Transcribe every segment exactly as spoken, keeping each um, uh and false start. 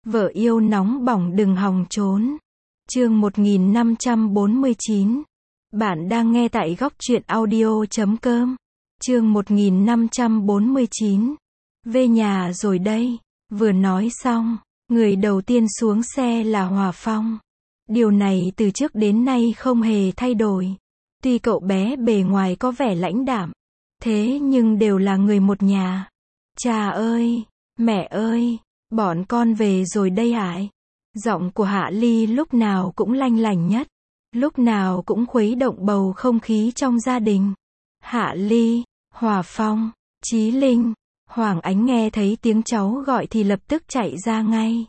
Vợ yêu nóng bỏng đừng hòng trốn. Chương một nghìn năm trăm bốn mươi chín. Bạn đang nghe tại góc truyện audio chấm com. Chương một nghìn năm trăm bốn mươi chín. Về nhà rồi đây. Vừa nói xong, người đầu tiên xuống xe là Hòa Phong. Điều này từ trước đến nay không hề thay đổi. Tuy cậu bé bề ngoài có vẻ lãnh đạm, thế nhưng đều là người một nhà. Cha ơi, mẹ ơi, bọn con về rồi đây ải. Giọng của Hạ Ly lúc nào cũng lanh lảnh nhất, lúc nào cũng khuấy động bầu không khí trong gia đình. Hạ Ly, Hòa Phong, Chí Linh, Hoàng Ánh nghe thấy tiếng cháu gọi thì lập tức chạy ra ngay.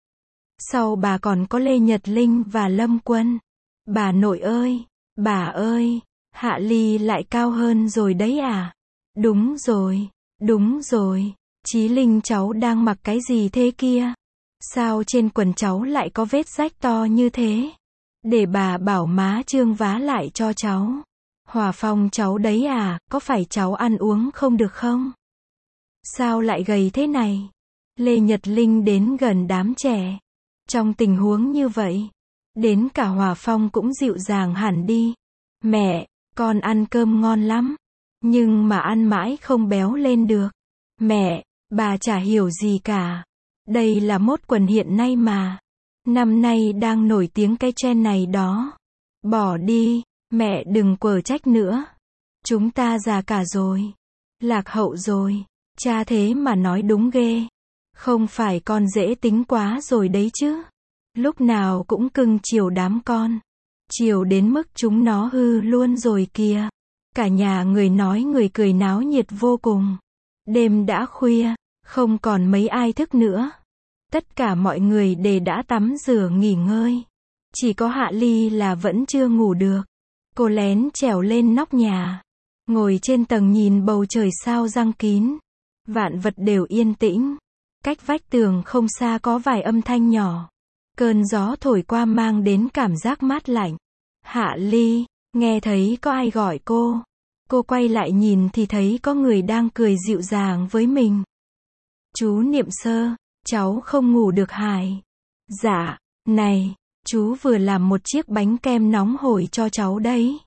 Sau bà còn có Lê Nhật Linh và Lâm Quân. Bà nội ơi, bà ơi, Hạ Ly lại cao hơn rồi đấy à? Đúng rồi, đúng rồi, Chí Linh cháu đang mặc cái gì thế kia? Sao trên quần cháu lại có vết rách to như thế? Để bà bảo má Trương vá lại cho cháu. Hòa Phong cháu đấy à, có phải cháu ăn uống không được không? Sao lại gầy thế này? Lê Nhật Linh đến gần đám trẻ. Trong tình huống như vậy, đến cả Hòa Phong cũng dịu dàng hẳn đi. Mẹ, con ăn cơm ngon lắm, nhưng mà ăn mãi không béo lên được. Mẹ, bà chả hiểu gì cả. Đây là mốt quần hiện nay mà. Năm nay đang nổi tiếng cái trend này đó. Bỏ đi, mẹ đừng quở trách nữa. Chúng ta già cả rồi. Lạc hậu rồi. Cha thế mà nói đúng ghê. Không phải con dễ tính quá rồi đấy chứ. Lúc nào cũng cưng chiều đám con. Chiều đến mức chúng nó hư luôn rồi kìa. Cả nhà người nói người cười náo nhiệt vô cùng. Đêm đã khuya, không còn mấy ai thức nữa. Tất cả mọi người đều đã tắm rửa nghỉ ngơi. Chỉ có Hạ Ly là vẫn chưa ngủ được. Cô lén trèo lên nóc nhà, ngồi trên tầng nhìn bầu trời sao răng kín. Vạn vật đều yên tĩnh. Cách vách tường không xa có vài âm thanh nhỏ. Cơn gió thổi qua mang đến cảm giác mát lạnh. Hạ Ly, nghe thấy có ai gọi cô. Cô quay lại nhìn thì thấy có người đang cười dịu dàng với mình. Chú Niệm Sơ, cháu không ngủ được hài? Dạ, này, chú vừa làm một chiếc bánh kem nóng hổi cho cháu đấy.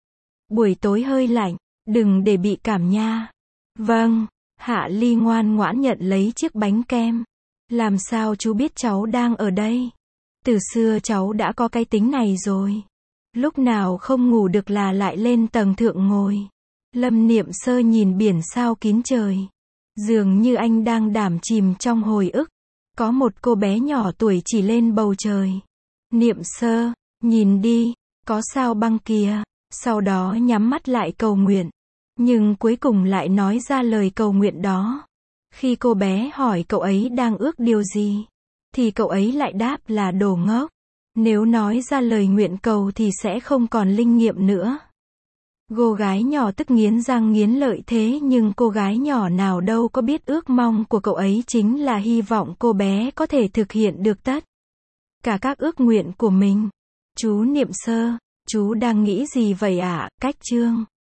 Buổi tối hơi lạnh, đừng để bị cảm nha. Vâng, Hạ Ly ngoan ngoãn nhận lấy chiếc bánh kem. Làm sao chú biết cháu đang ở đây? Từ xưa cháu đã có cái tính này rồi. Lúc nào không ngủ được là lại lên tầng thượng ngồi. Lâm Niệm Sơ nhìn biển sao kín trời. Dường như anh đang đắm chìm trong hồi ức. Có một cô bé nhỏ tuổi chỉ lên bầu trời. Niệm Sơ, nhìn đi, có sao băng kìa. Sau đó nhắm mắt lại cầu nguyện. Nhưng cuối cùng lại nói ra lời cầu nguyện đó. Khi cô bé hỏi cậu ấy đang ước điều gì, thì cậu ấy lại đáp là đồ ngốc. Nếu nói ra lời nguyện cầu thì sẽ không còn linh nghiệm nữa. Cô gái nhỏ tức nghiến răng nghiến lợi thế nhưng cô gái nhỏ nào đâu có biết ước mong của cậu ấy chính là hy vọng cô bé có thể thực hiện được tất cả các ước nguyện của mình. Chú Niệm Sơ, chú đang nghĩ gì vậy ạ? Cách chương